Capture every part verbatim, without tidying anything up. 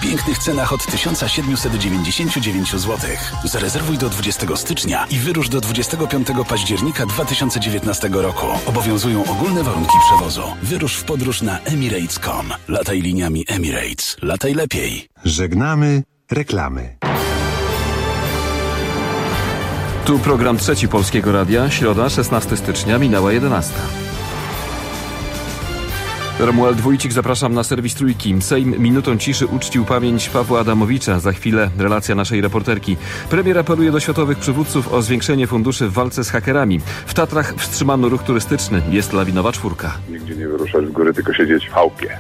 pięknych cenach od tysiąc siedemset dziewięćdziesiąt dziewięć złotych. Zarezerwuj do dwudziestego stycznia i wyrusz do dwudziestego piątego października dwa tysiące dziewiętnastego roku. Obowiązują ogólne warunki przewozu. Wyrusz w podróż na emirates kropka com. Lataj liniami Emirates. Lataj lepiej. Żegnamy reklamy. Tu program trzeci Polskiego Radia. Środa, szesnastego stycznia, minęła jedenasta. Romuald Wójcik, zapraszam na serwis Trójki. Sejm minutą ciszy uczcił pamięć Pawła Adamowicza. Za chwilę relacja naszej reporterki. Premier apeluje do światowych przywódców o zwiększenie funduszy w walce z hakerami. W Tatrach wstrzymano ruch turystyczny. Jest lawinowa czwórka. Nigdzie nie wyruszać w góry, tylko siedzieć w chałupie.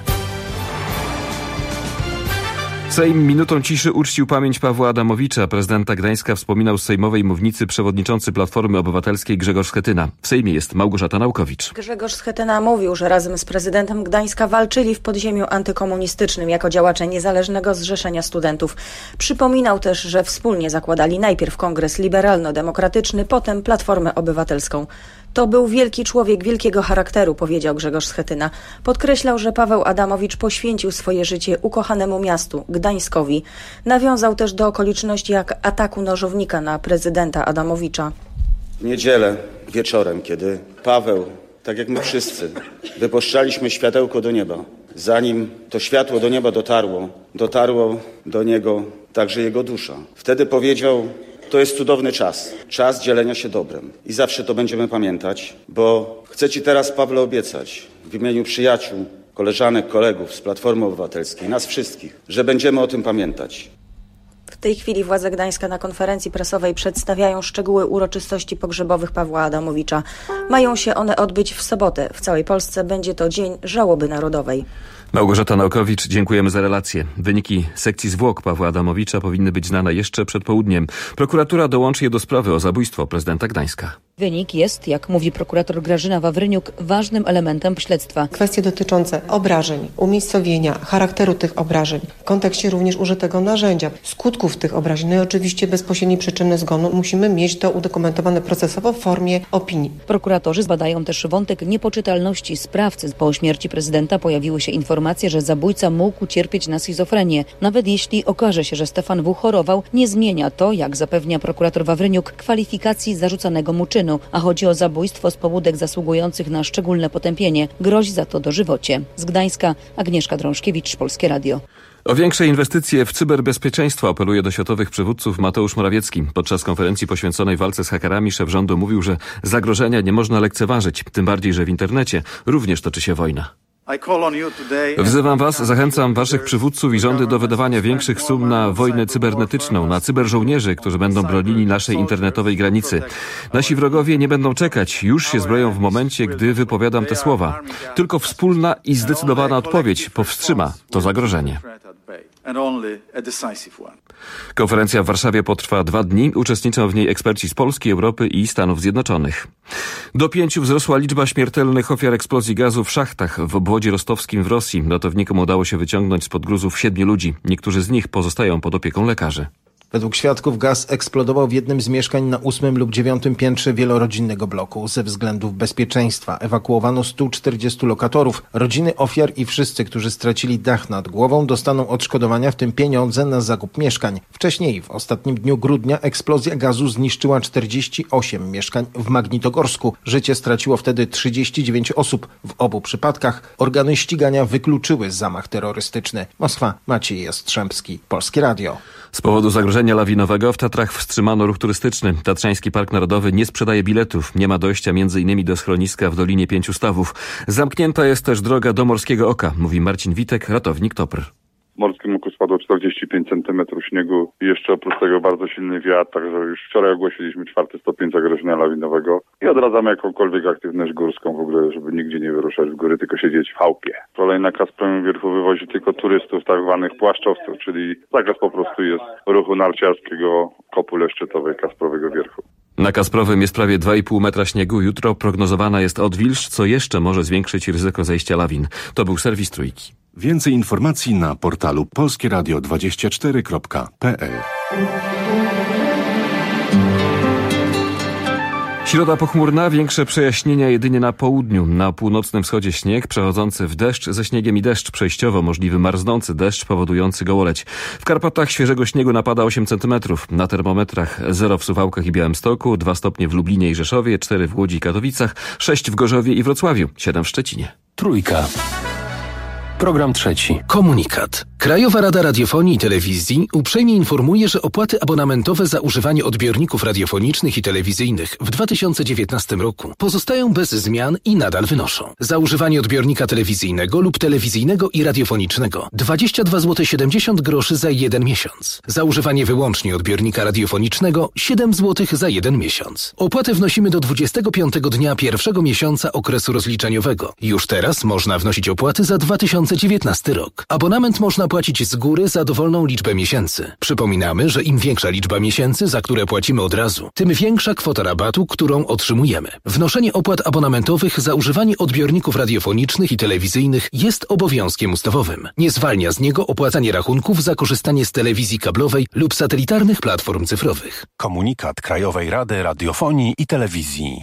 Sejm minutą ciszy uczcił pamięć Pawła Adamowicza. Prezydenta Gdańska wspominał z sejmowej mównicy przewodniczący Platformy Obywatelskiej Grzegorz Schetyna. W Sejmie jest Małgorzata Naukowicz. Grzegorz Schetyna mówił, że razem z prezydentem Gdańska walczyli w podziemiu antykomunistycznym jako działacze Niezależnego Zrzeszenia Studentów. Przypominał też, że wspólnie zakładali najpierw Kongres Liberalno-Demokratyczny, potem Platformę Obywatelską. To był wielki człowiek wielkiego charakteru, powiedział Grzegorz Schetyna. Podkreślał, że Paweł Adamowicz poświęcił swoje życie ukochanemu miastu, Gdańskowi. Nawiązał też do okoliczności jak ataku nożownika na prezydenta Adamowicza. W niedzielę wieczorem, kiedy Paweł, tak jak my wszyscy, wypuszczaliśmy światełko do nieba, zanim to światło do nieba dotarło, dotarło do niego także jego dusza. Wtedy powiedział: to jest cudowny czas, czas dzielenia się dobrem. I zawsze to będziemy pamiętać, bo chcę Ci teraz, Pawle, obiecać w imieniu przyjaciół, koleżanek, kolegów z Platformy Obywatelskiej, nas wszystkich, że będziemy o tym pamiętać. W tej chwili władze Gdańska na konferencji prasowej przedstawiają szczegóły uroczystości pogrzebowych Pawła Adamowicza. Mają się one odbyć w sobotę. W całej Polsce będzie to Dzień Żałoby Narodowej. Małgorzata Naukowicz, dziękujemy za relację. Wyniki sekcji zwłok Pawła Adamowicza powinny być znane jeszcze przed południem. Prokuratura dołączy je do sprawy o zabójstwo prezydenta Gdańska. Wynik jest, jak mówi prokurator Grażyna Wawryniuk, ważnym elementem śledztwa. Kwestie dotyczące obrażeń, umiejscowienia, charakteru tych obrażeń, w kontekście również użytego narzędzia, skutków tych obrażeń, no i oczywiście bezpośredniej przyczyny zgonu musimy mieć to udokumentowane procesowo w formie opinii. Prokuratorzy zbadają też wątek niepoczytalności sprawcy. Po śmierci prezydenta pojawiły się informacje, że zabójca mógł cierpieć na schizofrenię. Nawet jeśli okaże się, że Stefan W. chorował, nie zmienia to, jak zapewnia prokurator Wawryniuk, kwalifikacji zarzucanego mu czynu. A chodzi o zabójstwo z pobudek zasługujących na szczególne potępienie. Grozi za to dożywocie. Z Gdańska Agnieszka Drążkiewicz, Polskie Radio. O większe inwestycje w cyberbezpieczeństwo apeluje do światowych przywódców Mateusz Morawiecki. Podczas konferencji poświęconej walce z hakerami szef rządu mówił, że zagrożenia nie można lekceważyć. Tym bardziej, że w internecie również toczy się wojna. Wzywam Was, zachęcam Waszych przywódców i rządy do wydawania większych sum na wojnę cybernetyczną, na cyberżołnierzy, którzy będą bronili naszej internetowej granicy. Nasi wrogowie nie będą czekać, już się zbroją w momencie, gdy wypowiadam te słowa. Tylko wspólna i zdecydowana odpowiedź powstrzyma to zagrożenie. Konferencja w Warszawie potrwa dwa dni. Uczestniczą w niej eksperci z Polski, Europy i Stanów Zjednoczonych. Do pięciu wzrosła liczba śmiertelnych ofiar eksplozji gazu w szachtach w obwodzie rostowskim w Rosji. Ratownikom udało się wyciągnąć spod gruzów siedmiu ludzi. Niektórzy z nich pozostają pod opieką lekarzy. Według świadków gaz eksplodował w jednym z mieszkań na ósmym lub dziewiątym piętrze wielorodzinnego bloku. Ze względów bezpieczeństwa ewakuowano stu czterdziestu lokatorów. Rodziny ofiar i wszyscy, którzy stracili dach nad głową, dostaną odszkodowania, w tym pieniądze na zakup mieszkań. Wcześniej, w ostatnim dniu grudnia, eksplozja gazu zniszczyła czterdzieści osiem mieszkań w Magnitogorsku. Życie straciło wtedy trzydzieści dziewięć osób. W obu przypadkach organy ścigania wykluczyły zamach terrorystyczny. Moskwa, Maciej Jastrzębski, Polskie Radio. Z powodu zagrożenia lawinowego w Tatrach wstrzymano ruch turystyczny. Tatrzański Park Narodowy nie sprzedaje biletów. Nie ma dojścia między innymi do schroniska w Dolinie Pięciu Stawów. Zamknięta jest też droga do Morskiego Oka, mówi Marcin Witek, ratownik Topr. W Morskim Oku spadło czterdzieści pięć centymetrów śniegu i jeszcze oprócz tego bardzo silny wiatr, także już wczoraj ogłosiliśmy czwarty stopień zagrożenia lawinowego i odradzamy jakąkolwiek aktywność górską w ogóle, żeby nigdzie nie wyruszać w góry, tylko siedzieć w chałupie. Kolej nakaz Premium Wierchu wywozi tylko turystów, tak zwanych płaszczowców, czyli zakaz po prostu jest ruchu narciarskiego Kopule Szczytowej Kasprowego Wierchu. Na Kasprowym jest prawie dwa i pół metra śniegu. Jutro prognozowana jest odwilż, co jeszcze może zwiększyć ryzyko zajścia lawin. To był serwis Trójki. Więcej informacji na portalu polskie radio dwadzieścia cztery kropka p l. Środa pochmurna, większe przejaśnienia jedynie na południu. Na północnym wschodzie śnieg przechodzący w deszcz ze śniegiem i deszcz. Przejściowo możliwy marznący deszcz powodujący gołoleć. W Karpatach świeżego śniegu napada osiem centymetrów. Na termometrach zero w Suwałkach i Białymstoku, dwa stopnie w Lublinie i Rzeszowie, cztery w Łodzi i Katowicach, sześć w Gorzowie i Wrocławiu, siedem w Szczecinie. Trójka. Program trzeci. Komunikat. Krajowa Rada Radiofonii i Telewizji uprzejmie informuje, że opłaty abonamentowe za używanie odbiorników radiofonicznych i telewizyjnych w dwa tysiące dziewiętnastym roku pozostają bez zmian i nadal wynoszą. Za używanie odbiornika telewizyjnego lub telewizyjnego i radiofonicznego dwadzieścia dwa złote siedemdziesiąt groszy za jeden miesiąc. Za używanie wyłącznie odbiornika radiofonicznego siedem złotych za jeden miesiąc. Opłatę wnosimy do dwudziestego piątego dnia pierwszego miesiąca okresu rozliczeniowego. Już teraz można wnosić opłaty za dwa tysiące dziewiętnasty rok. Abonament można płacić z góry za dowolną liczbę miesięcy. Przypominamy, że im większa liczba miesięcy, za które płacimy od razu, tym większa kwota rabatu, którą otrzymujemy. Wnoszenie opłat abonamentowych za używanie odbiorników radiofonicznych i telewizyjnych jest obowiązkiem ustawowym. Nie zwalnia z niego opłacanie rachunków za korzystanie z telewizji kablowej lub satelitarnych platform cyfrowych. Komunikat Krajowej Rady Radiofonii i Telewizji.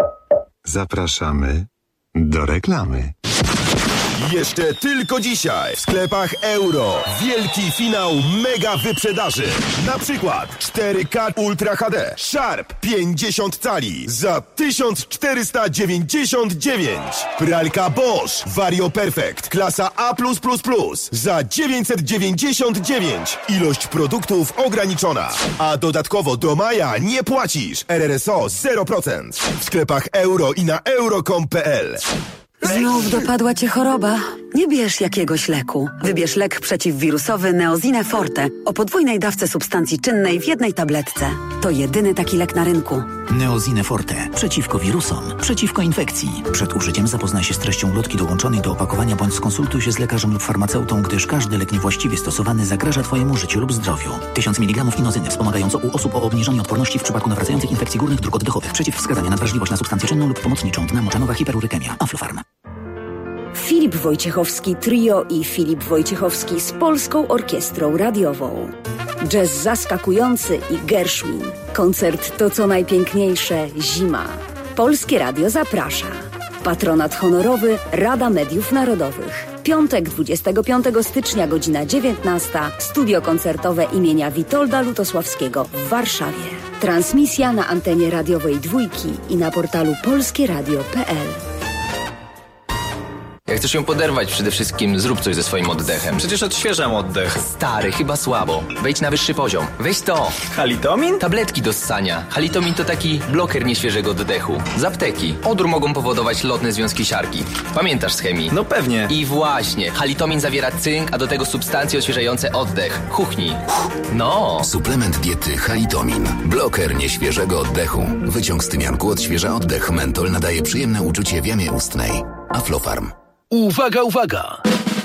Zapraszamy do reklamy. Jeszcze tylko dzisiaj w sklepach Euro wielki finał mega wyprzedaży. Na przykład cztery K Ultra H D Sharp pięćdziesiąt cali za tysiąc czterysta dziewięćdziesiąt dziewięć. Pralka Bosch Vario Perfect klasa A plus plus plus za dziewięćset dziewięćdziesiąt dziewięć. Ilość produktów ograniczona. A dodatkowo do maja nie płacisz. R R S O zero procent. W sklepach Euro i na euro kropka com kropka p l. Znów dopadła cię choroba? Nie bierz jakiegoś leku. Wybierz lek przeciwwirusowy Neozine Forte o podwójnej dawce substancji czynnej w jednej tabletce. To jedyny taki lek na rynku. Neozine Forte. Przeciwko wirusom. Przeciwko infekcji. Przed użyciem zapoznaj się z treścią ulotki dołączonej do opakowania bądź skonsultuj się z lekarzem lub farmaceutą, gdyż każdy lek niewłaściwie stosowany zagraża Twojemu życiu lub zdrowiu. tysiąc miligramów inozyny wspomagająco u osób o obniżonej odporności w przypadku nawracających infekcji górnych dróg oddechowych. Przeciwwskazania na wrażliwość na substancję czynną lub pomocniczą. Dna moczanowa hiperurykemia. Aflofarm. Filip Wojciechowski Trio i Filip Wojciechowski z Polską Orkiestrą Radiową. Jazz zaskakujący i Gershwin. Koncert To co najpiękniejsze zima. Polskie Radio zaprasza. Patronat honorowy Rada Mediów Narodowych. Piątek dwudziestego piątego stycznia, godzina dziewiętnasta. Studio koncertowe imienia Witolda Lutosławskiego w Warszawie. Transmisja na antenie radiowej Dwójki i na portalu polskieradio kropka p l. Jak chcesz ją poderwać, przede wszystkim zrób coś ze swoim oddechem. Przecież odświeżam oddech. Stary, chyba słabo. Wejdź na wyższy poziom. Weź to. Halitomin? Tabletki do ssania. Halitomin to taki bloker nieświeżego oddechu. Z apteki. Odór mogą powodować lotne związki siarki. Pamiętasz z chemii? No pewnie. I właśnie. Halitomin zawiera cynk, a do tego substancje odświeżające oddech. Chuchnij. No. Suplement diety Halitomin. Bloker nieświeżego oddechu. Wyciąg z tymianku odświeża oddech. Mentol nadaje przyjemne uczucie w jamie ustnej. Aflofarm. Uwaga, uwaga!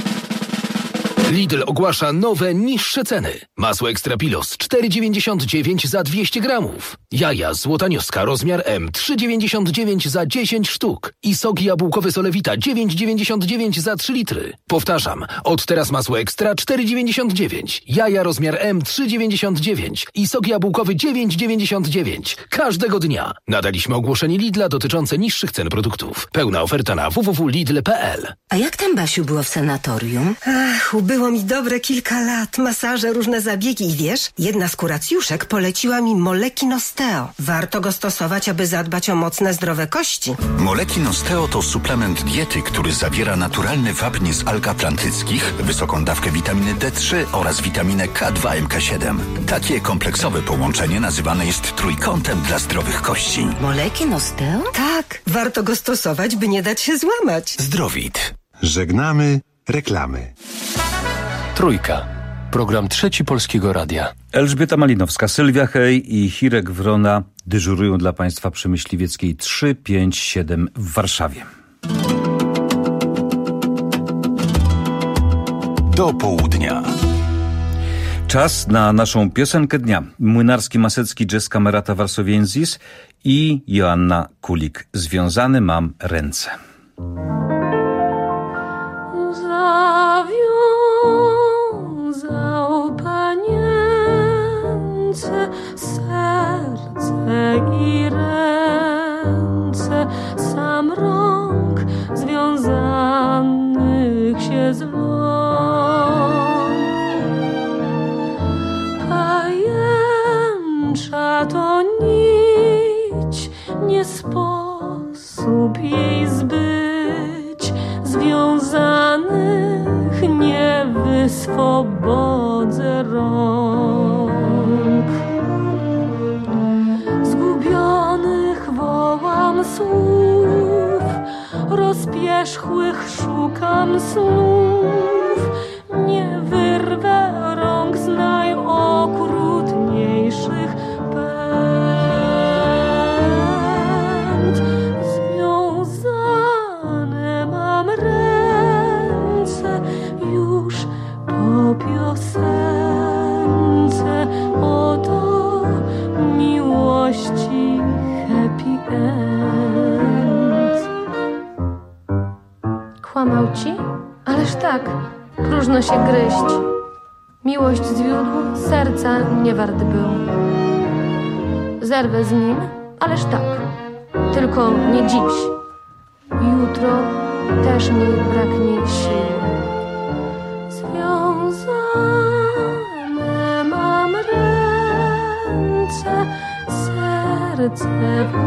Lidl ogłasza nowe, niższe ceny. Masło Extra Pilos cztery dziewięćdziesiąt dziewięć za dwieście gramów. Jaja złotanioska rozmiar M trzy dziewięćdziesiąt dziewięć za dziesięć sztuk. I sok jabłkowy Solewita dziewięć dziewięćdziesiąt dziewięć za trzy litry. Powtarzam, od teraz masło Extra cztery dziewięćdziesiąt dziewięć. Jaja rozmiar M trzy dziewięćdziesiąt dziewięć. I sok jabłkowy dziewięć dziewięćdziesiąt dziewięć. Każdego dnia. Nadaliśmy ogłoszenie Lidla dotyczące niższych cen produktów. Pełna oferta na w w w kropka lidl kropka p l. A jak tam, Basiu, było w sanatorium? Ach, ubyło mi dobre kilka lat. Masaże, różne zabiegi i wiesz, jedna z kuracjuszek poleciła mi Molekin Osteo. Warto go stosować, aby zadbać o mocne, zdrowe kości. Molekin Osteo to suplement diety, który zawiera naturalny wapń z alg atlantyckich, wysoką dawkę witaminy D trzy oraz witaminę K dwa M K siedem. Takie kompleksowe połączenie nazywane jest trójkątem dla zdrowych kości. Molekin Osteo? Tak, warto go stosować, by nie dać się złamać. Zdrowit. Żegnamy reklamy. Trójka. Program trzeci Polskiego Radia. Elżbieta Malinowska, Sylwia Hej i Hirek Wrona dyżurują dla Państwa przy Myśliwieckiej trzy pięć siedem w Warszawie. Do południa. Czas na naszą piosenkę dnia. Młynarski Masecki Jazz Camerata Warsowiensis i Joanna Kulik. Związane mam ręce. Zawiązał panience serce i ręce. nie sposób jej zbyć, związanych nie wyswobodzę rąk. Zgubionych wołam słów, rozpierzchłych szukam snów, nie wyrwę rąk z najokrutniejszych pęd. Związane mam ręce już po piosence, oto miłości happy end. Kłamał ci? Ależ tak, próżno się gryźć. Miłość zwiódł, serca nie wart był. Zerwę z nim, ależ tak, tylko nie dziś. Jutro też mi braknie sił. Związane mam ręce, serce w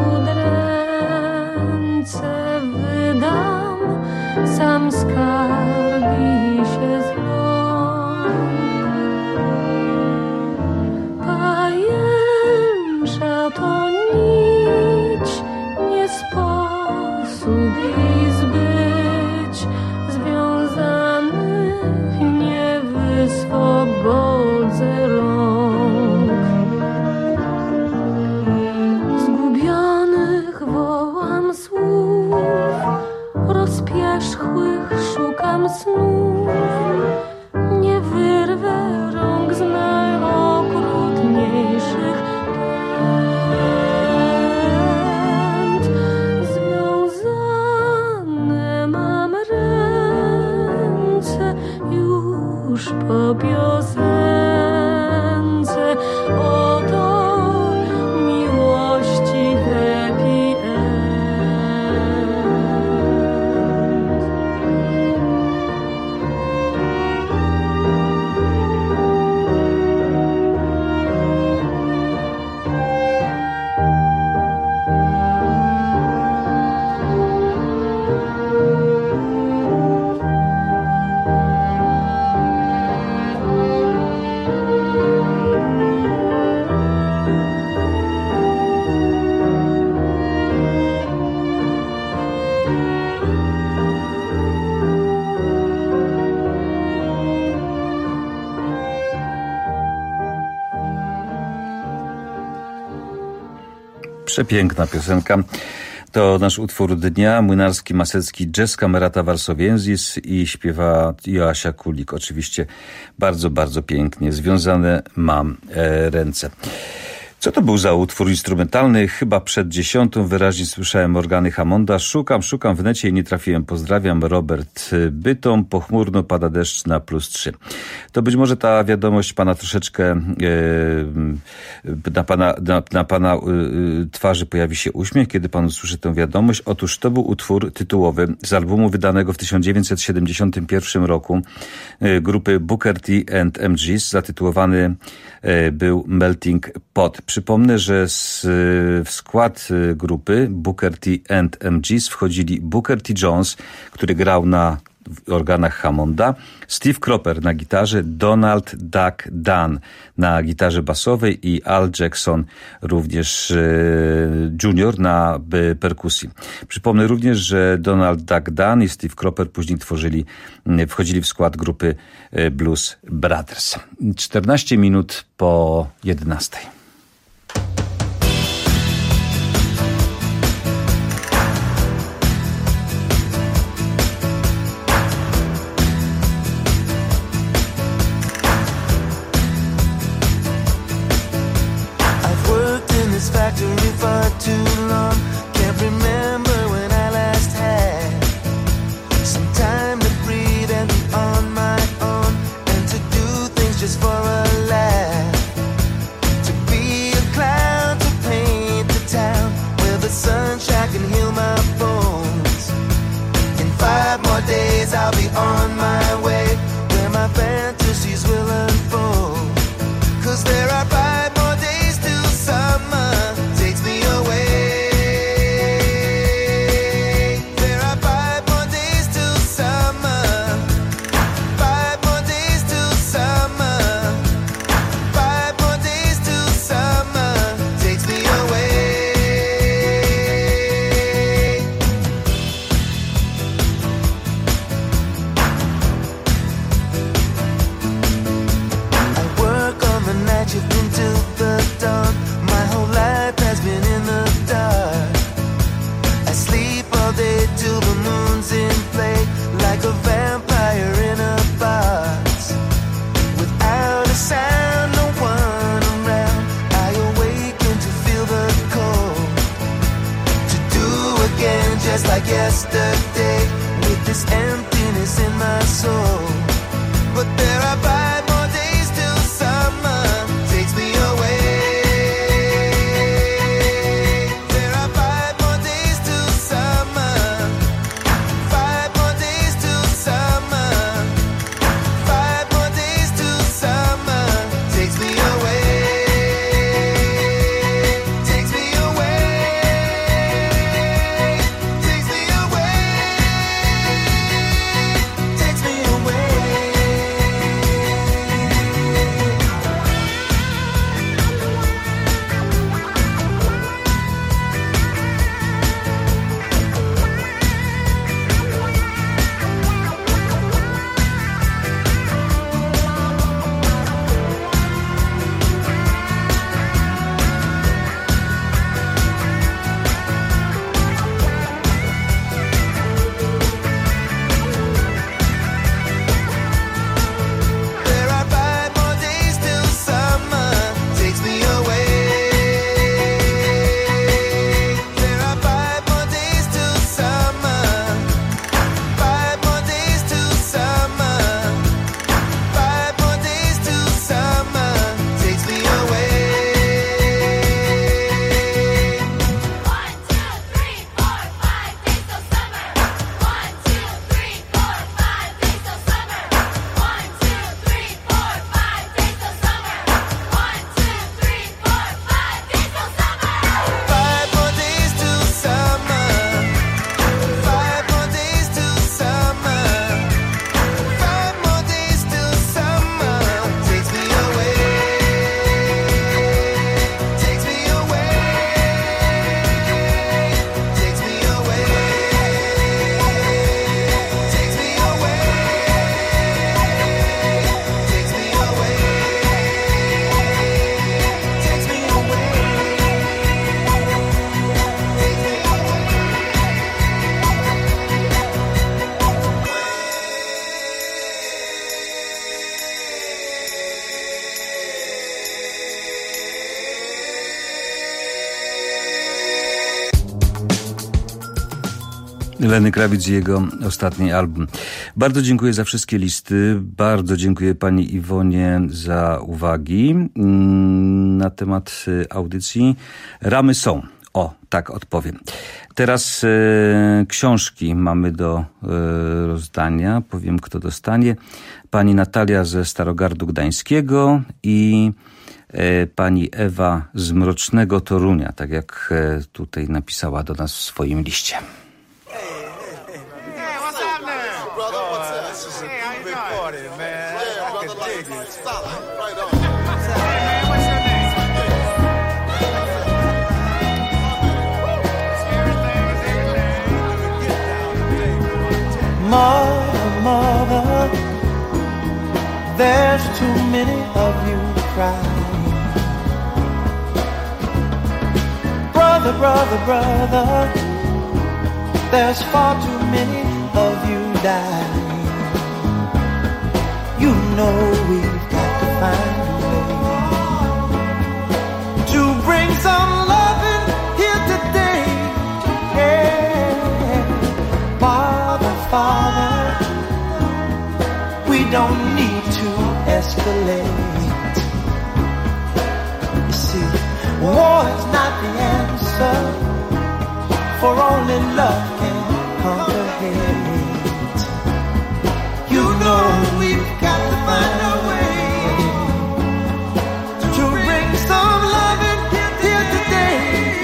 udręce wydam, sam skarbi się zląk. Pajęcza to nić, nie sposób jej zbyć, związanych nie wyswobodzę rąk. Zgubionych wołam słów, rozpierzchłych szukam snów, nie wyrwę rąk z najokrutniejszych pęd. Związane mam ręce już po piosence, oto miłości happy end. Przepiękna piosenka. To nasz utwór dnia, Młynarski Masecki Jazz Camerata Warsowiensis i śpiewa Joasia Kulik. Oczywiście bardzo, bardzo pięknie. Związane mam e, ręce. Co to był za utwór instrumentalny? Chyba przed dziesiątą wyraźnie słyszałem organy Hammonda. Szukam, szukam w necie i nie trafiłem. Pozdrawiam, Robert Bytom. Pochmurno pada deszcz na plus trzy. To być może ta wiadomość pana troszeczkę e, na pana, na, na pana e, twarzy pojawi się uśmiech, kiedy pan usłyszy tę wiadomość. Otóż to był utwór tytułowy z albumu wydanego w tysiąc dziewięćset siedemdziesiątym pierwszym roku e, grupy Booker T and M Gs. Zatytułowany e, był Melting Pot. Przypomnę, że z, w skład grupy Booker T and M Gs wchodzili Booker T. Jones, który grał na organach Hammonda, Steve Cropper na gitarze, Donald Duck Dunn na gitarze basowej i Al Jackson również e, junior na perkusji. Przypomnę również, że Donald Duck Dunn i Steve Cropper później tworzyli, wchodzili w skład grupy Blues Brothers. czternaście minut po jedenastej. Factory for too long. Can't remember when I last had some time to breathe and be on my own, and to do things just for a laugh. To be a clown, to paint the town where the sunshine can heal my bones. In five more days I'll be on my way, where my fantasies will unfold. 'Cause there are five more days till summer takes me away. like yesterday, with this emptiness in my soul. But there are five more days till summer takes me away. There are five more days till summer. Five more days till summer. Five more days till summer takes me away. Takes me away. Takes me away. Takes me away. There are five more days till summer takes me away. There are five more days till summer. Five more days till summer. Five more days till summer takes me away. One, two, three, four, five days till summer. One, two, three, four, five days till summer. One, two, three, four, five days till summer. One, two, three, four, five days till summer. Five more days till summer. Five more days till summer. Five more days till summer takes me away. Takes me away. Takes me away. Takes me away. Takes me away. Takes me away. Lenny Kravitz i jego ostatni album. Bardzo dziękuję za wszystkie listy. Bardzo dziękuję pani Iwonie za uwagi mm, na temat y, audycji. Ramy są. O, tak odpowiem. Teraz y, książki mamy do y, rozdania. Powiem, kto dostanie. Pani Natalia ze Starogardu Gdańskiego i y, pani Ewa z Mrocznego Torunia, tak jak y, tutaj napisała do nas w swoim liście. Mother, mother, there's too many of you crying. Brother, brother, brother, there's far too many of you dying. You know we've got to find a way to bring some loving here today. Yeah. Father, Father, we don't need to escalate. You see, war is not the answer, for only love can conquer hate. You know we've got to find a way to bring some loving here today.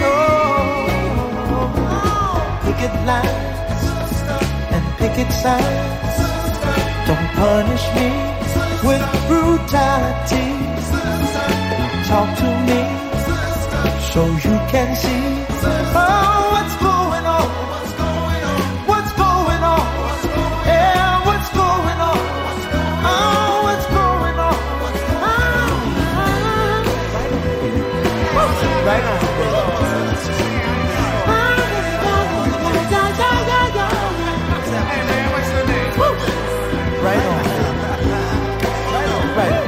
Oh, picket lines and picket signs, don't punish me with brutality. Talk to me so you can see oh, what's going on. What's going on? Yeah, what's going on? Oh, what's going on? Ah, right on. Right on. Right on.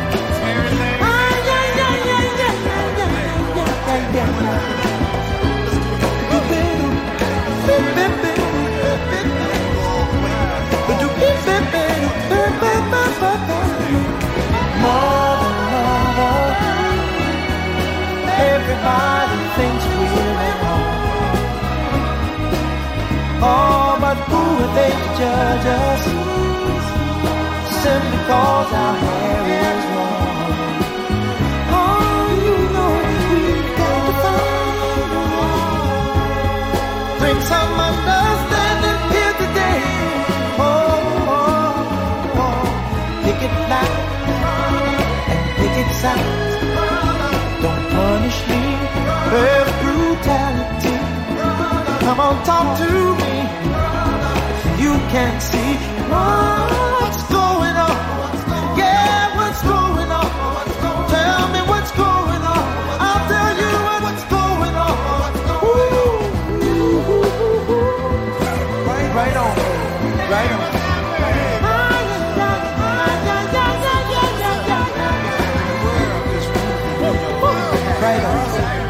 'cause our hair is long. Oh, you know we've got to find a way. Bring some understanding here today. Oh, oh, oh. Pick it loud and pick it sound. Don't punish me with brutality. Come on, talk to me. You can't see what's going on. Yeah, what's going on? Tell me what's going on. I'll tell you what's going on. Ooh, right on, right on. Right on.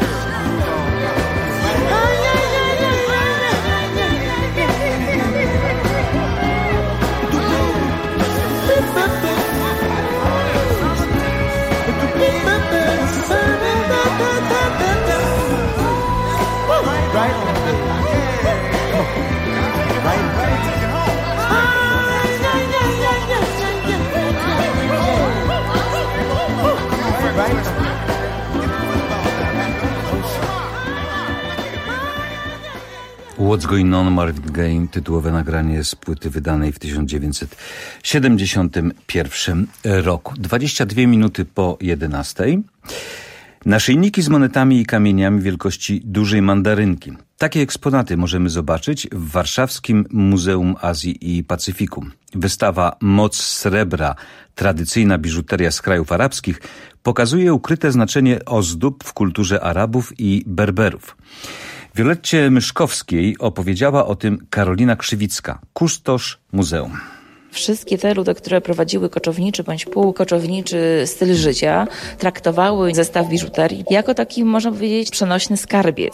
What's Going On, Marvin Gaye, tytułowe nagranie z płyty wydanej w tysiąc dziewięćset siedemdziesiątym pierwszym roku. dwadzieścia dwie minuty po jedenastej. Naszyjniki z monetami i kamieniami wielkości dużej mandarynki. Takie eksponaty możemy zobaczyć w Warszawskim Muzeum Azji i Pacyfiku. Wystawa Moc Srebra, tradycyjna biżuteria z krajów arabskich, pokazuje ukryte znaczenie ozdób w kulturze Arabów i Berberów. Violetcie Myszkowskiej opowiedziała o tym Karolina Krzywicka, kustosz muzeum. Wszystkie te ludy, które prowadziły koczowniczy bądź półkoczowniczy styl życia, traktowały zestaw biżuterii jako taki, można powiedzieć, przenośny skarbiec.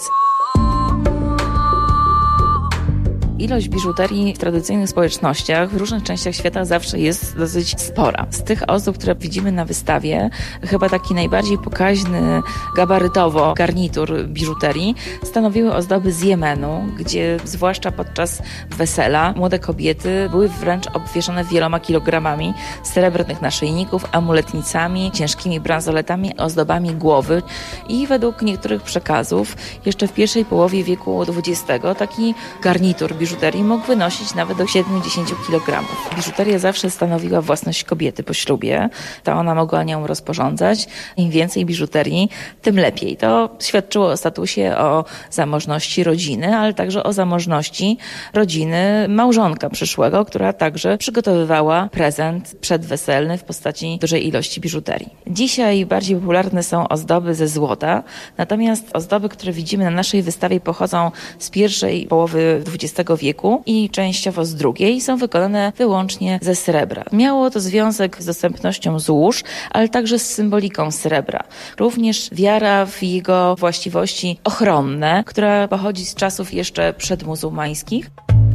Ilość biżuterii w tradycyjnych społecznościach w różnych częściach świata zawsze jest dosyć spora. Z tych ozdób, które widzimy na wystawie, chyba taki najbardziej pokaźny gabarytowo garnitur biżuterii stanowiły ozdoby z Jemenu, gdzie zwłaszcza podczas wesela młode kobiety były wręcz obwieszone wieloma kilogramami srebrnych naszyjników, amuletnicami, ciężkimi bransoletami, ozdobami głowy i według niektórych przekazów jeszcze w pierwszej połowie wieku dwudziestego taki garnitur biżuterii biżuterii mógł wynosić nawet do siedemdziesiąt kilogramów. Biżuteria zawsze stanowiła własność kobiety po ślubie. To ona mogła nią rozporządzać. Im więcej biżuterii, tym lepiej. To świadczyło o statusie, o zamożności rodziny, ale także o zamożności rodziny małżonka przyszłego, która także przygotowywała prezent przedweselny w postaci dużej ilości biżuterii. Dzisiaj bardziej popularne są ozdoby ze złota, natomiast ozdoby, które widzimy na naszej wystawie, pochodzą z pierwszej połowy dwudziestego wieku i częściowo z drugiej, są wykonane wyłącznie ze srebra. Miało to związek z dostępnością złóż, ale także z symboliką srebra. Również wiara w jego właściwości ochronne, która pochodzi z czasów jeszcze przedmuzułmańskich.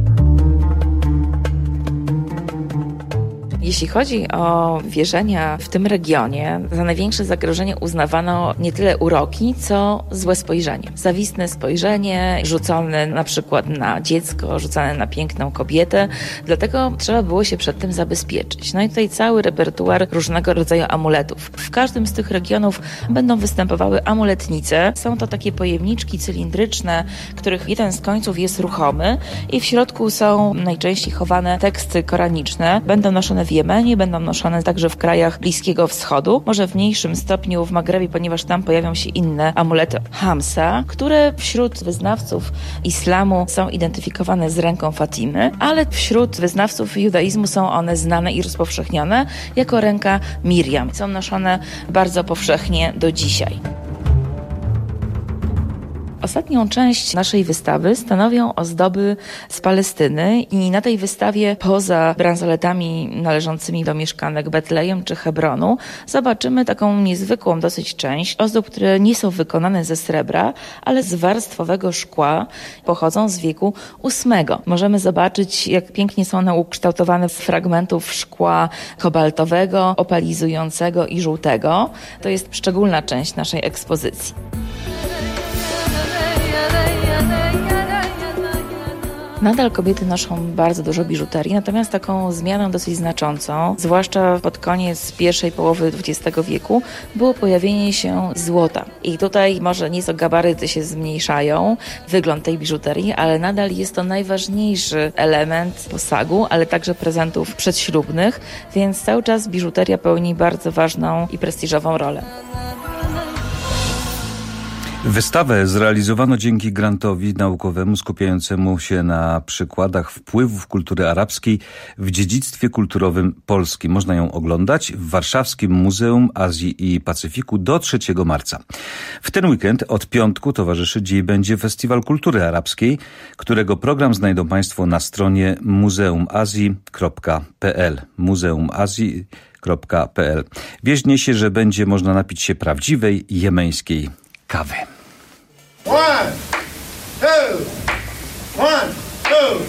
Jeśli chodzi o wierzenia w tym regionie, za największe zagrożenie uznawano nie tyle uroki, co złe spojrzenie. Zawistne spojrzenie, rzucone na przykład na dziecko, rzucane na piękną kobietę. Dlatego trzeba było się przed tym zabezpieczyć. No i tutaj cały repertuar różnego rodzaju amuletów. W każdym z tych regionów będą występowały amuletnice. Są to takie pojemniczki cylindryczne, których jeden z końców jest ruchomy i w środku są najczęściej chowane teksty koraniczne. Będą noszone w Jemenie, będą noszone także w krajach Bliskiego Wschodu, może w mniejszym stopniu w Magrebie, ponieważ tam pojawią się inne amulety Hamsa, które wśród wyznawców islamu są identyfikowane z ręką Fatimy, ale wśród wyznawców judaizmu są one znane i rozpowszechnione jako ręka Miriam. Są noszone bardzo powszechnie do dzisiaj. Ostatnią część naszej wystawy stanowią ozdoby z Palestyny i na tej wystawie poza bransoletami należącymi do mieszkanek Betlejem czy Hebronu zobaczymy taką niezwykłą dosyć część ozdób, które nie są wykonane ze srebra, ale z warstwowego szkła, pochodzą z wieku ósmego. Możemy zobaczyć, jak pięknie są one ukształtowane z fragmentów szkła kobaltowego, opalizującego i żółtego. To jest szczególna część naszej ekspozycji. Nadal kobiety noszą bardzo dużo biżuterii, natomiast taką zmianą dosyć znaczącą, zwłaszcza pod koniec pierwszej połowy dwudziestego wieku, było pojawienie się złota. I tutaj może nieco gabaryty się zmniejszają, wygląd tej biżuterii, ale nadal jest to najważniejszy element posagu, ale także prezentów przedślubnych, więc cały czas biżuteria pełni bardzo ważną i prestiżową rolę. Wystawę zrealizowano dzięki grantowi naukowemu skupiającemu się na przykładach wpływów kultury arabskiej w dziedzictwie kulturowym Polski. Można ją oglądać w Warszawskim Muzeum Azji i Pacyfiku do trzeciego marca. W ten weekend od piątku towarzyszyć jej będzie Festiwal Kultury Arabskiej, którego program znajdą Państwo na stronie muzeum azji kropka p l. muzeum azji kropka p l. Wieść niesie, że będzie można napić się prawdziwej jemeńskiej kawy. One, two, one, two.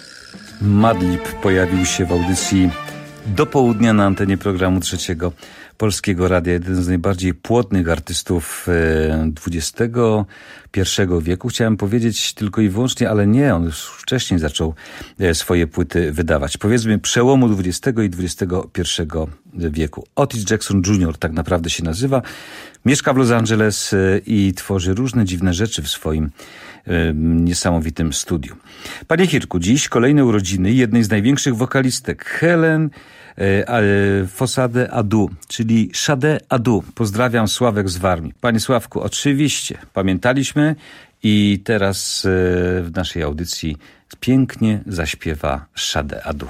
Madlib pojawił się w audycji Do południa na antenie programu Trzeciego Polskiego Radia, jeden z najbardziej płodnych artystów dwudziestego pierwszego wieku. Chciałem powiedzieć tylko i wyłącznie, ale nie, on już wcześniej zaczął swoje płyty wydawać. Powiedzmy przełomu dwudziestego i dwudziestego pierwszego wieku. Otis Jackson junior tak naprawdę się nazywa. Mieszka w Los Angeles i tworzy różne dziwne rzeczy w swoim niesamowitym studiu. Panie Hirku, dziś kolejne urodziny jednej z największych wokalistek, Helen Fossade Adu, czyli Sade Adu. Pozdrawiam, Sławek z Warmii. Panie Sławku, oczywiście pamiętaliśmy i teraz w naszej audycji pięknie zaśpiewa Sade Adu.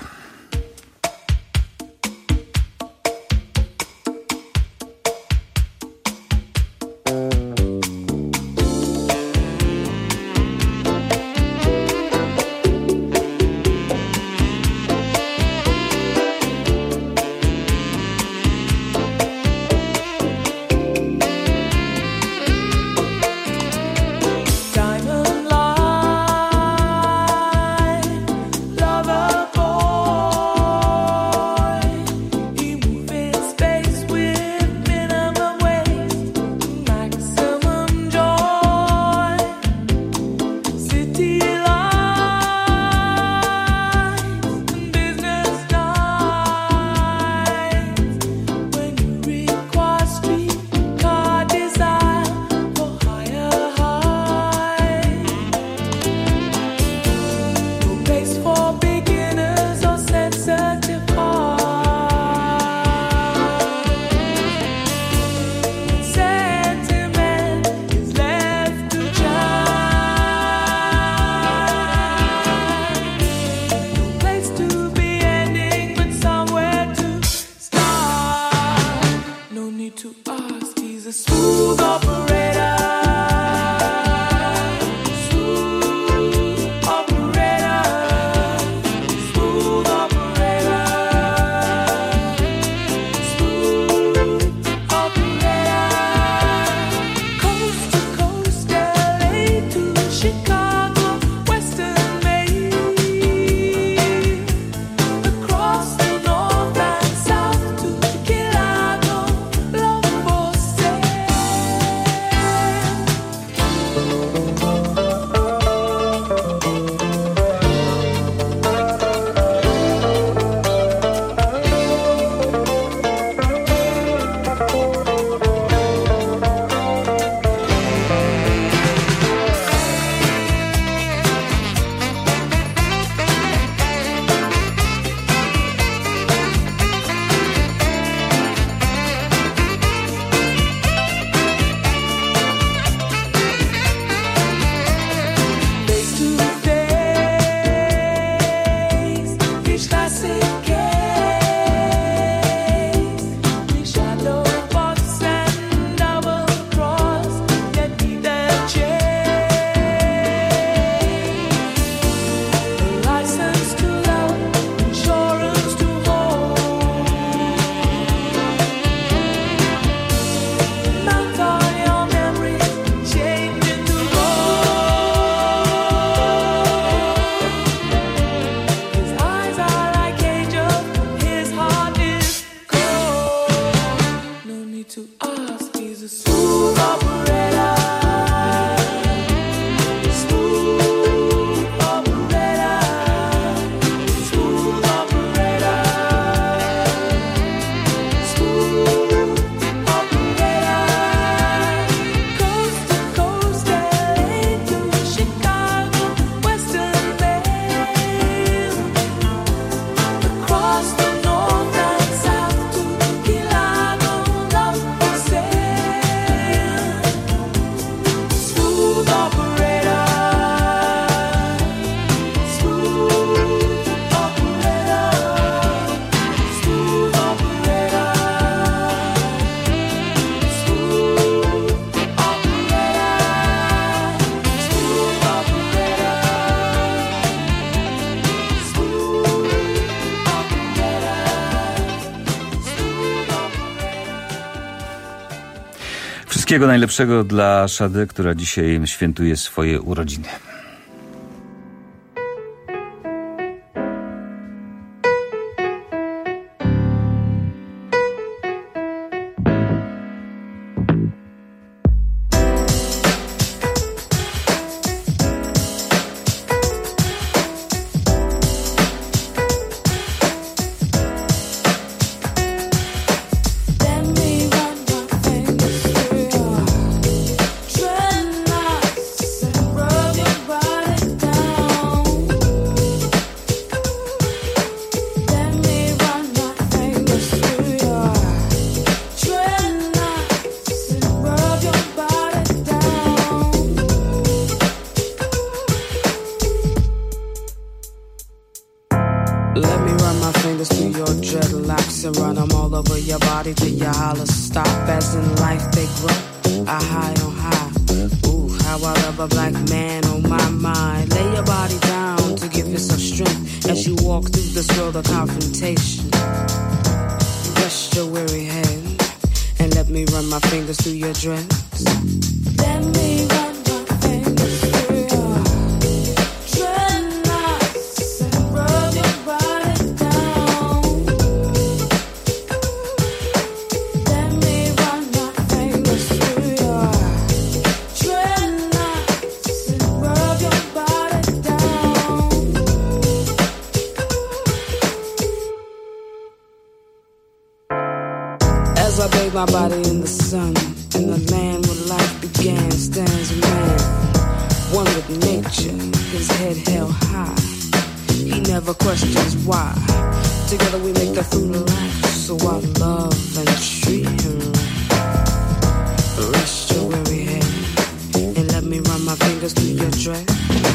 Wszystkiego najlepszego dla Sade, która dzisiaj świętuje swoje urodziny. dreadlocks and run them all over your body till your holler stop. As in life they grow, I high on high. Ooh, how I love a black man on my mind. Lay your body down to give it some strength as you walk through this world of confrontation. Rest your weary head and let me run my fingers through your dreads. Let me run my fingers through your dreadlocks and rub your body down. Let me run my fingers through your dreadlocks and rub your body down. As I bathe my body in the sun, in the land where life began, stands a man, one with nature, his head held high. He never questions why. Together we make the fruit of life, so I love and treat him right. Rest your weary head and let me run my fingers through your dress.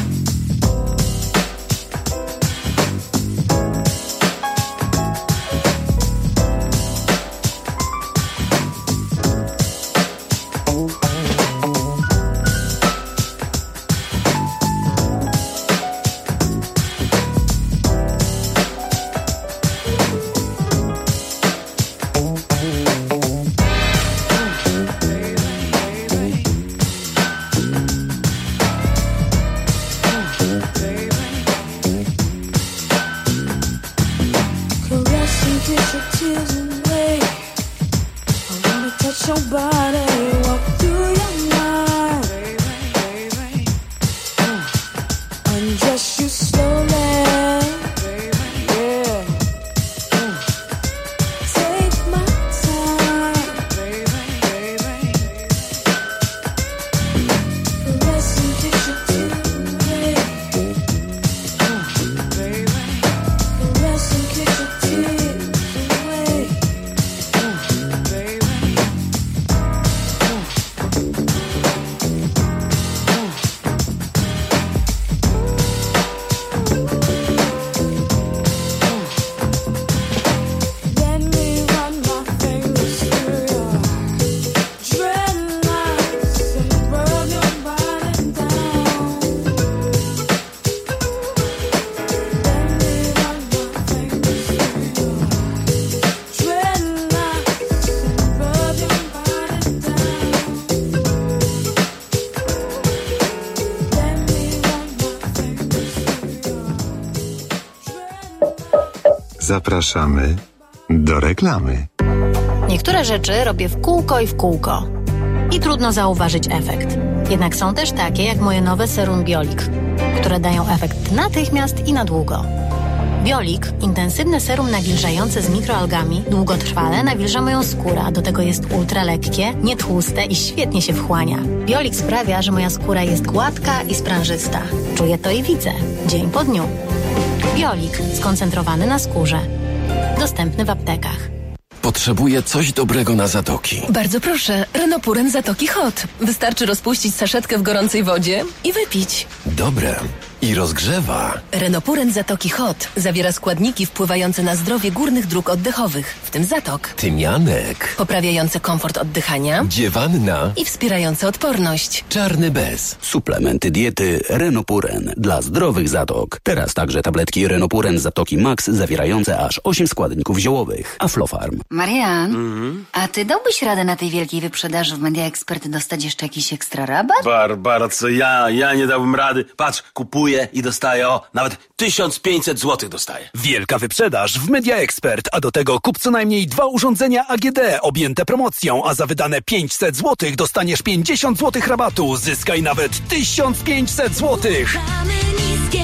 Zapraszamy do reklamy. Niektóre rzeczy robię w kółko i w kółko. I trudno zauważyć efekt. Jednak są też takie jak moje nowe serum Biolik, które dają efekt natychmiast i na długo. Biolik, intensywne serum nawilżające z mikroalgami, długotrwale nawilża moją skórę, a do tego jest ultra lekkie, nietłuste i świetnie się wchłania. Biolik sprawia, że moja skóra jest gładka i sprężysta. Czuję to i widzę, dzień po dniu. Biolik, skoncentrowany na skórze. Dostępny w aptekach. Potrzebuję coś dobrego na zatoki. Bardzo proszę, Renopuren Zatoki Hot. Wystarczy rozpuścić saszetkę w gorącej wodzie i wypić. Dobre. I rozgrzewa. Renopuren Zatoki Hot zawiera składniki wpływające na zdrowie górnych dróg oddechowych, w tym zatok. Tymianek. Poprawiające komfort oddychania. Dziewanna. I wspierające odporność. Czarny bez. Suplementy diety Renopuren dla zdrowych zatok. Teraz także tabletki Renopuren Zatoki Max zawierające aż osiem składników ziołowych. Aflofarm. Marian, Mhm. a ty dałbyś radę na tej wielkiej wyprzedaży w Media Expert dostać jeszcze jakiś ekstra rabat? Barbara, co ja? Ja nie dałbym rady. Patrz, kupuję i dostaję, o, nawet tysiąc pięćset złotych dostaję. Wielka wyprzedaż w Media Expert, a do tego kup co najmniej dwa urządzenia A G D objęte promocją, a za wydane pięćset złotych dostaniesz pięćdziesiąt złotych rabatu. Zyskaj nawet tysiąc pięćset złotych. Mamy niskie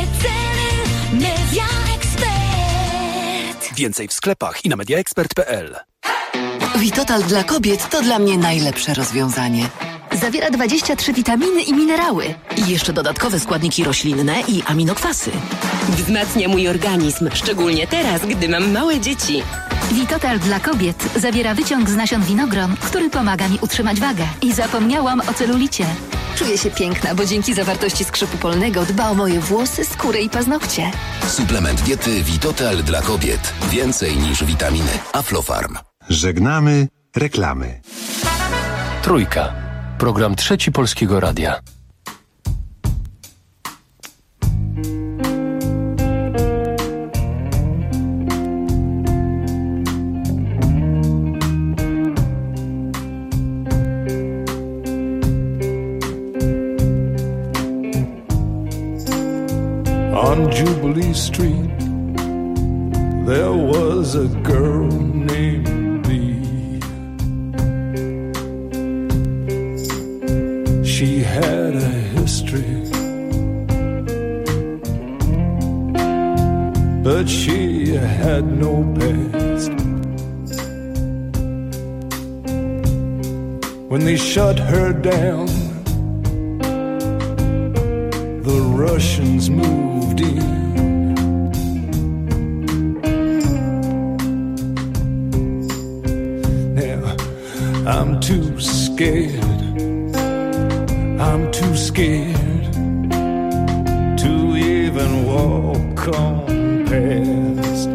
ceny, Media Expert. Więcej w sklepach i na mediaexpert kropka p l. Vitotal dla kobiet to dla mnie najlepsze rozwiązanie. Zawiera dwadzieścia trzy witaminy i minerały. I jeszcze dodatkowe składniki roślinne i aminokwasy. Wzmacnia mój organizm, szczególnie teraz, gdy mam małe dzieci. Vitotal dla kobiet zawiera wyciąg z nasion winogron, który pomaga mi utrzymać wagę. I zapomniałam o celulicie. Czuję się piękna, bo dzięki zawartości skrzypu polnego dba o moje włosy, skórę i paznokcie. Suplement diety Vitotal dla kobiet. Więcej niż witaminy. Aflofarm. Żegnamy reklamy. Trójka. Program Trzeci Polskiego Radia. On Jubilee Street, there was a girl named Bee. She had a history, but she had no past. When they shut her down, the Russians moved in. Now I'm too scared, I'm too scared to even walk on past.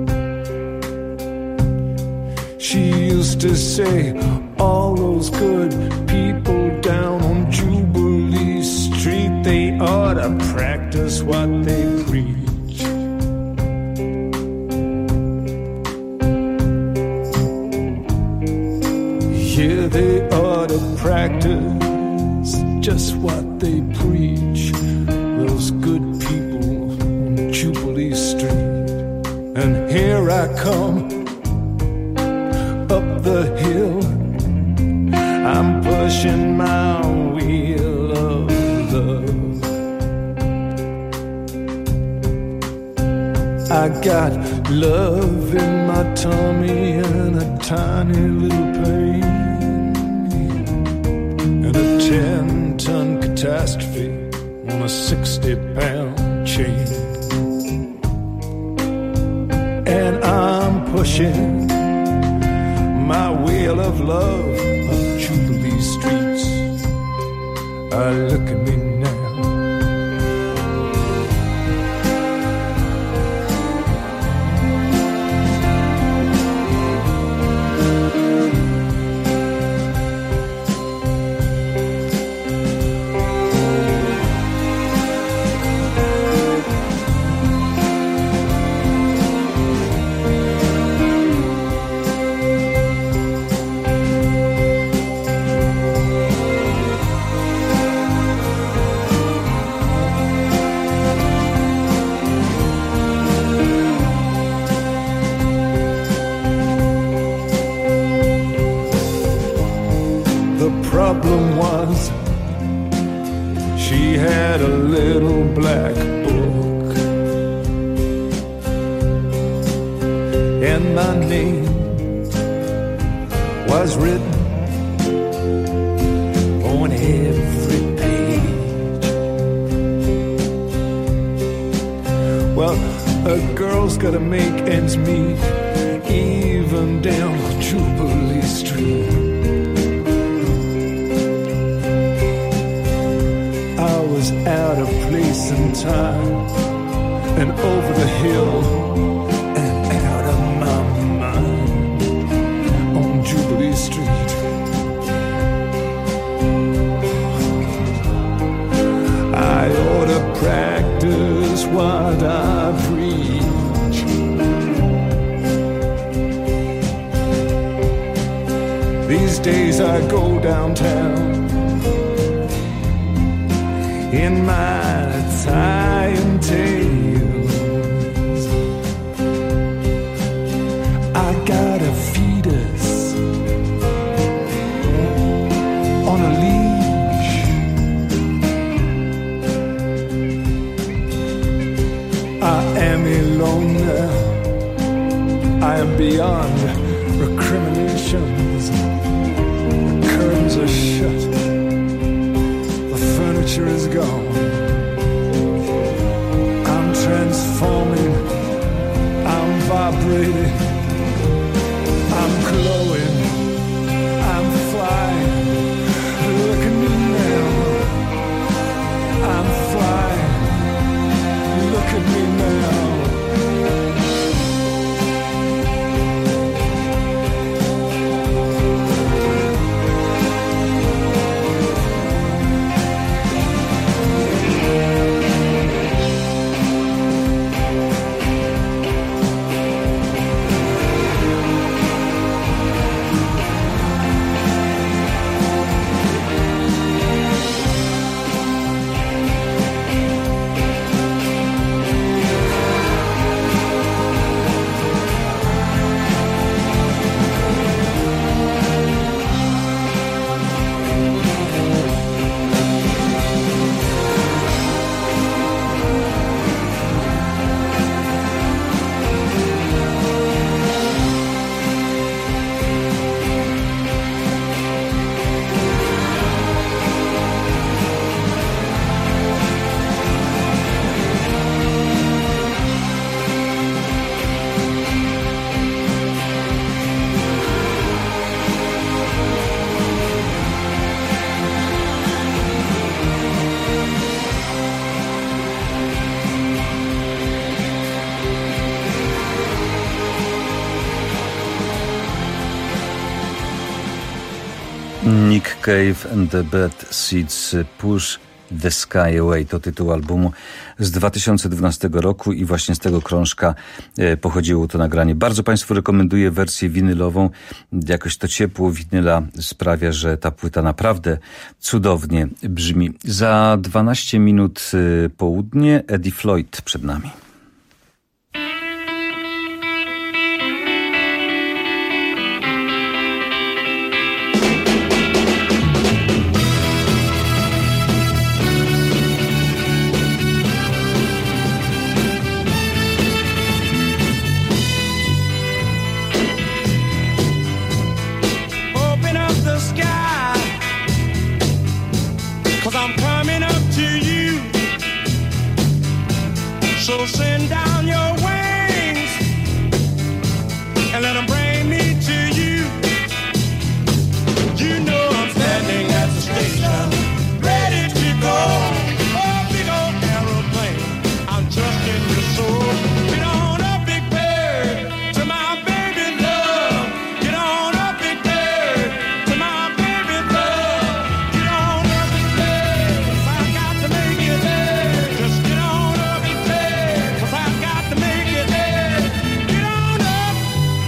She used to say, all those good people down on Jubilee Street, they ought to practice what they preach. Yeah, they ought to practice just what they preach. Those good people on Jubilee Street. And here I come up the hill, I'm pushing my wheel of love. I got love in my tummy and a tiny little pain, and a ten-ton catastrophe on a sixty-pound chain. And I'm pushing my wheel of love up Jubilee streets. Uh, look at me now. Problem was, she had a little black book, and my name was written on every page. Well, a girl's gotta make ends meet, even down Jubilee Street. Out of place and time, and over the hill and out of my mind on Jubilee Street. I ought to practice what I preach. These days I go downtown in my tie and tails. I got a fetus on a leash. I am alone now, I am beyond recriminations. The curtains are shut, furniture is gone. I'm transforming, I'm vibrating, I'm glowing, I'm flying. Look at me now. Cave and the Bad Seeds Push the Sky Away to tytuł albumu z dwa tysiące dwunastego roku i właśnie z tego krążka pochodziło to nagranie. Bardzo Państwu rekomenduję wersję winylową. Jakoś to ciepło winyla sprawia, że ta płyta naprawdę cudownie brzmi. Za dwanaście minut południe Eddie Floyd przed nami. Send down your wings and let them bring me to you. You know I'm standing at the station, ready to go. Oh, big old aeroplane, I'm trusting your soul. Get on up, big bird, to my baby love. Get on up, big bird, to my baby love. Get on up, big bird, 'cause I got to make it there. Just get on up, big bird, 'cause I got to make it there. Get on up.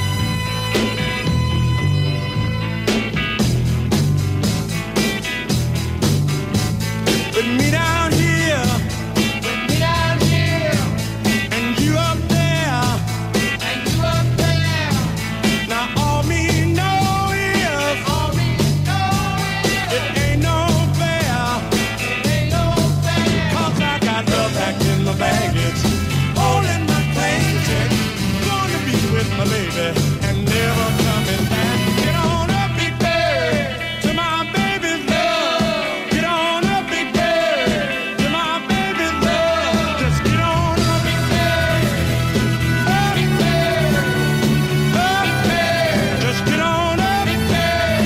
Put me down here, put me down here, and you up there, and you up there. Now all me know is, all me know is, it ain't no fair, it ain't no fair. 'Cause I got love packed in my baggage, holding my plane ticket, gonna be with my baby and never coming back. Get on up, big bird, to my baby love. Get on up, big bird, to my baby love. Just get on up, big bird, up there, up there. Just get on up, big bird.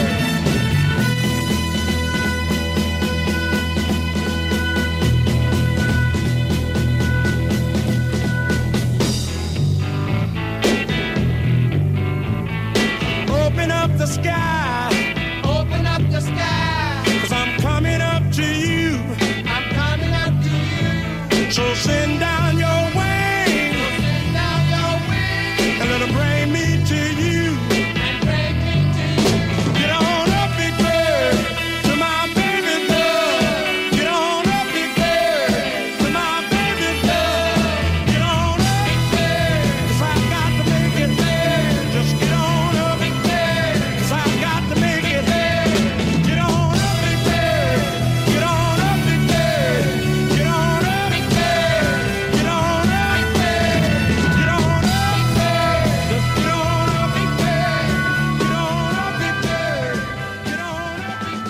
Open up the sky, open up the sky, 'cause I'm coming up to you, I'm coming up to you. So send down your wings, so send down your wings, and let them bring me to you, and bring me to you. Get on up, big bird, to my baby love. Get on up, big bird, to my baby love. Get on up, big bird, 'cause I got to make it there. Just get on up, big bird, 'cause I got to make it there. Get on up, big bird, get on up, big bird, get on up, big bird, get on up, big bird, get on up, big bird, just get on up, big bird, get on up, big bird, get on up, big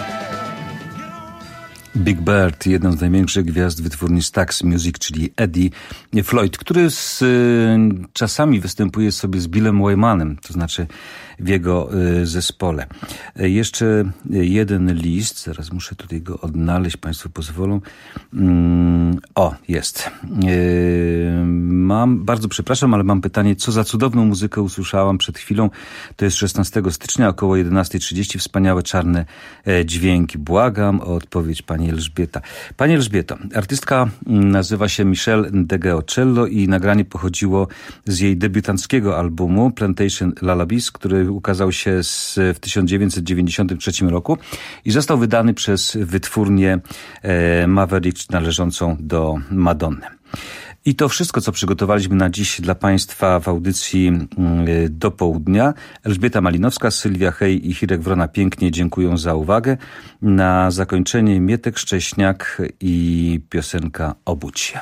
bird. Big Bird, jedną z największych gwiazd wytwórni Stax Music, czyli Eddie Floyd, który z, y, czasami występuje sobie z Billem Wymanem, to znaczy w jego y, zespole. Y, jeszcze jeden list, zaraz muszę tutaj go odnaleźć, Państwo pozwolą. Mm, o, jest. Y, mam, bardzo przepraszam, ale mam pytanie, co za cudowną muzykę usłyszałam przed chwilą. To jest szesnastego stycznia, około jedenasta trzydzieści, wspaniałe czarne e, dźwięki. Błagam o odpowiedź pani Elżbieta. Pani Elżbieto, artystka nazywa się Michelle Degeocello i nagranie pochodziło z jej debiutanckiego albumu Plantation Lullabies, który ukazał się z, w tysiąc dziewięćset dziewięćdziesiątym trzecim roku i został wydany przez wytwórnię e, Maverick należącą do Madonny. I to wszystko, co przygotowaliśmy na dziś dla Państwa w audycji do południa. Elżbieta Malinowska, Sylwia Hej i Hirek Wrona pięknie dziękują za uwagę. Na zakończenie Mietek Szcześniak i piosenka Obudź się.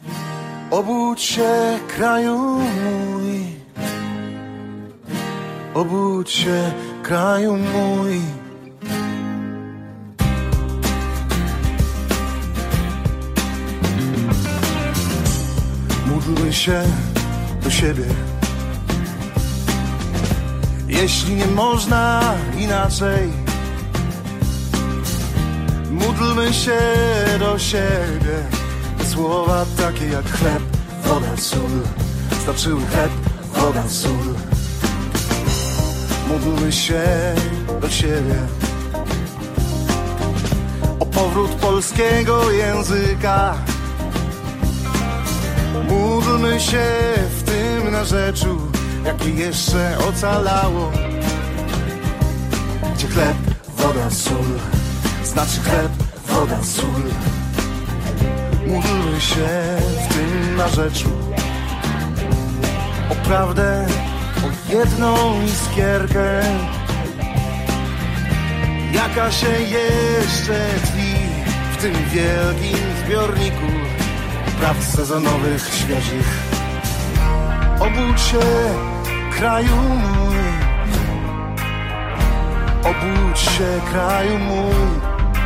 Obudź się, kraju mój. Obudź się, kraju mój. Módlmy się do siebie. Jeśli nie można inaczej, módlmy się do siebie. Słowa takie jak chleb, woda, sól. Starczyły chleb, woda, sól. Módlmy się do siebie. powrót polskiego języka. Módlmy się w tym narzeczu, jakie jeszcze ocalało, gdzie chleb, woda, sól, znaczy chleb, woda, sól. Módlmy się w tym narzeczu o prawdę, o jedną iskierkę, jaka się jeszcze tli w tym wielkim zbiorniku praw sezonowych, świeżych. Obudź się, kraju mój, obudź się, kraju mój,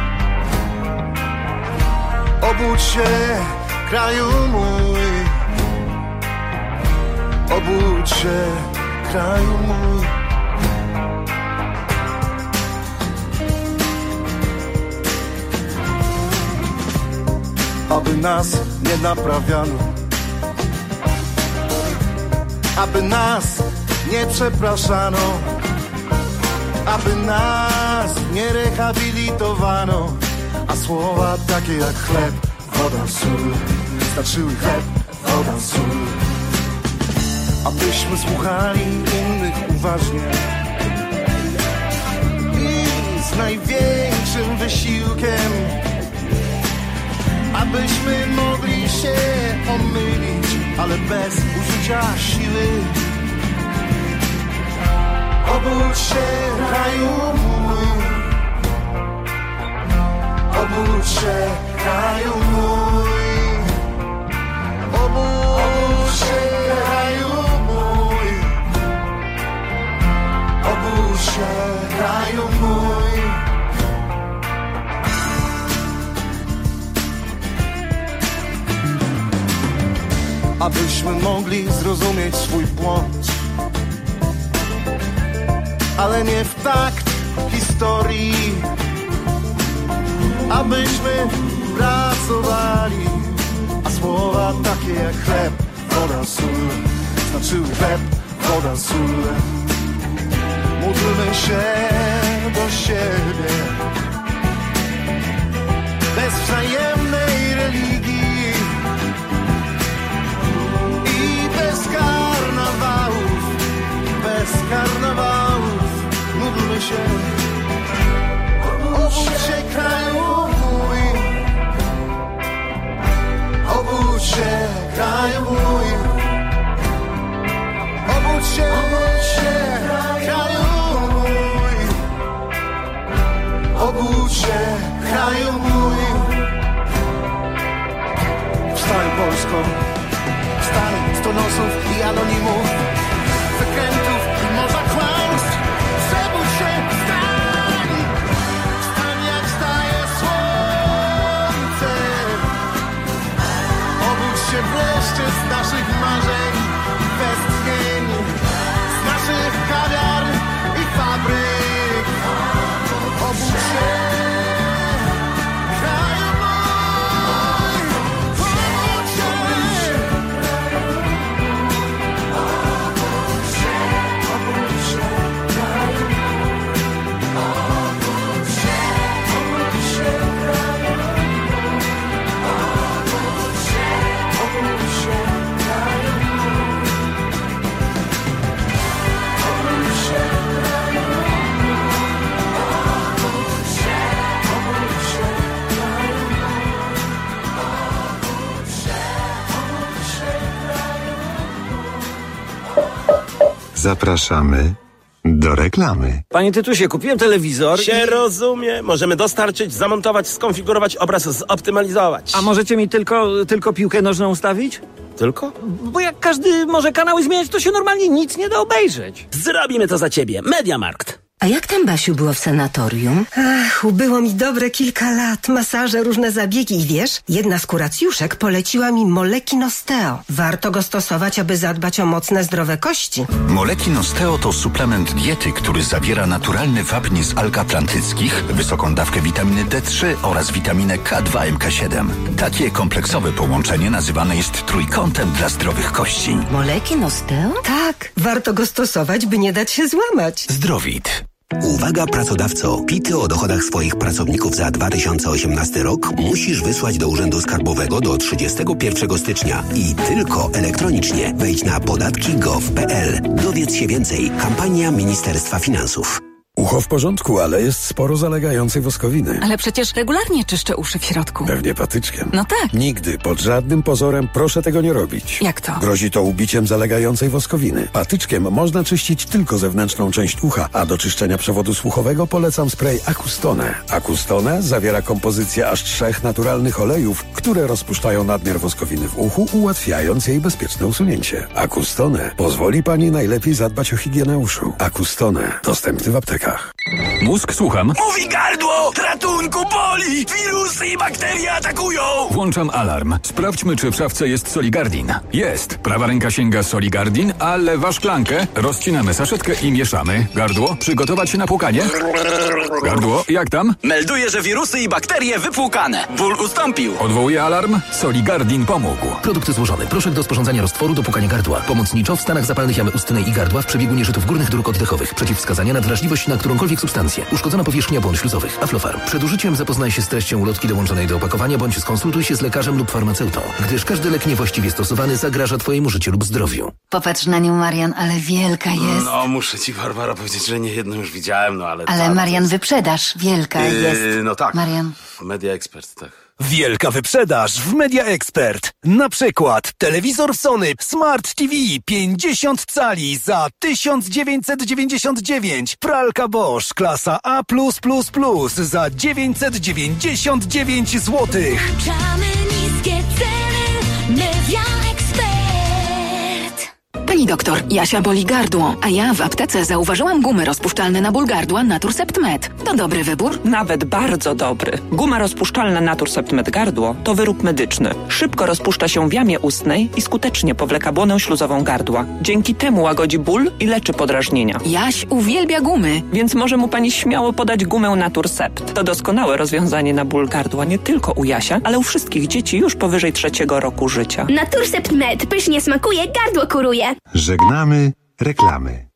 obudź się, kraju mój, obudź się, kraju mój. Aby nas nie naprawiano, aby nas nie przepraszano, aby nas nie rehabilitowano, a słowa takie jak chleb, woda, sól znaczyły chleb, woda, sól. Abyśmy słuchali innych uważnie i z największym wysiłkiem, abyśmy mogli się omylić, ale bez użycia siły. Obudź się, kraju mój, obudź się, kraju mój, obudź się, kraju mój, obudź się, kraju mój. Abyśmy mogli zrozumieć swój błąd, ale nie w takt historii. Abyśmy pracowali, a słowa takie jak chleb, woda, sól znaczyły chleb, woda, sól. Módlmy się do siebie bez wzajemnej religii i bez karnawałów, bez karnawałów. Módlmy się, obudź się, kraju mój, obudź się, kraju mój, obudź się, obudź się, kraju mój, obudź się, kraju mój. Wstań, Polsko, wstań z donosów i anonimów, zakrętów i morza kłamstw. Przebudź się, wstań, wstań jak wstaje słońce. Obudź się wreszcie z naszych marzeń, westchnień, z naszych kawiarn i fabryk. Obudź się, kraju mój, obudź się, obudź się, obudź się, kraju mój, obudź się, obudź się, kraju mój, obudź się, obudź się, kraju mój, obudź się, kraju mój, obudź się, obudź się, kraju Zapraszamy do reklamy. Panie Tytusie, kupiłem telewizor Się i... rozumie. Możemy dostarczyć, zamontować, skonfigurować, obraz zoptymalizować. A możecie mi tylko, tylko piłkę nożną ustawić? Tylko? Bo jak każdy może kanały zmieniać, to się normalnie nic nie da obejrzeć. Zrobimy to za ciebie. Mediamarkt. A jak tam, Basiu, było w sanatorium? Ach, ubyło mi dobre kilka lat, masaże, różne zabiegi i wiesz, jedna z kuracjuszek poleciła mi Molekin Osteo. Warto go stosować, aby zadbać o mocne, zdrowe kości. Molekin Osteo to suplement diety, który zawiera naturalny wapń z alg atlantyckich, wysoką dawkę witaminy D trzy oraz witaminę K dwa M K siedem. Takie kompleksowe połączenie nazywane jest trójkątem dla zdrowych kości. Molekin Osteo? Tak, warto go stosować, by nie dać się złamać. Zdrowit. Uwaga pracodawco, pity o dochodach swoich pracowników za dwa tysiące osiemnasty rok musisz wysłać do Urzędu Skarbowego do trzydziestego pierwszego stycznia i tylko elektronicznie. Wejdź na podatki kropka gov kropka p l. Dowiedz się więcej. Kampania Ministerstwa Finansów. Ucho w porządku, ale jest sporo zalegającej woskowiny. Ale przecież regularnie czyszczę uszy w środku. Pewnie patyczkiem. No tak. Nigdy, pod żadnym pozorem proszę tego nie robić. Jak to? Grozi to ubiciem zalegającej woskowiny. Patyczkiem można czyścić tylko zewnętrzną część ucha, a do czyszczenia przewodu słuchowego polecam spray Acustone. Acustone zawiera kompozycję aż trzech naturalnych olejów, które rozpuszczają nadmiar woskowiny w uchu, ułatwiając jej bezpieczne usunięcie. Acustone pozwoli Pani najlepiej zadbać o higienę uszu. Acustone. Dostępny w aptekach. Mózg, słucham. Mówi gardło! Ratunku, boli! Wirusy i bakterie atakują! Włączam alarm. Sprawdźmy, czy w szafce jest Soligardin. Jest. Prawa ręka sięga Soligardin, a lewa szklankę. Rozcinamy saszetkę i mieszamy. Gardło, przygotować się na płukanie. Gardło, jak tam? Melduję, że wirusy i bakterie wypłukane. Ból ustąpił. Odwołuję alarm. Soligardin pomógł. Produkt złożony. Proszek do sporządzania roztworu do płukania gardła. Pomocniczo w stanach zapalnych jamy ustnej i gardła w przebiegu nieżytów górnych dróg oddechowych. Przeciwwskazania na wrażliwość na którąkolwiek substancję. Uszkodzona powierzchnia błon śluzowych. Aflofarm. Przed użyciem zapoznaj się z treścią ulotki dołączonej do opakowania bądź skonsultuj się z lekarzem lub farmaceutą, gdyż każdy lek niewłaściwie stosowany zagraża Twojemu życiu lub zdrowiu. Popatrz na nią, Marian, ale wielka jest. No, muszę ci, Barbara, powiedzieć, że nie jedną już widziałem, no ale... Ale ta, Marian, wyprzedaż wielka yy, jest. No tak. Marian. Media Expert, tak. Wielka wyprzedaż w Media Expert. Na przykład telewizor Sony Smart T V pięćdziesiąt cali za tysiąc dziewięćset dziewięćdziesiąt dziewięć. Pralka Bosch klasa A plus plus plus za dziewięćset dziewięćdziesiąt dziewięć złotych. Włączamy niskie ceny. Media Expert. Pani doktor, Jasia boli gardło, a ja w aptece zauważyłam gumy rozpuszczalne na ból gardła Naturcept Med. To dobry wybór? Nawet bardzo dobry. Guma rozpuszczalna Naturcept Med gardło to wyrób medyczny. Szybko rozpuszcza się w jamie ustnej i skutecznie powleka błonę śluzową gardła. Dzięki temu łagodzi ból i leczy podrażnienia. Jaś uwielbia gumy. Więc może mu pani śmiało podać gumę Naturcept. To doskonałe rozwiązanie na ból gardła nie tylko u Jasia, ale u wszystkich dzieci już powyżej trzeciego roku życia. Naturcept Med pysznie smakuje, gardło kuruje. Żegnamy reklamy.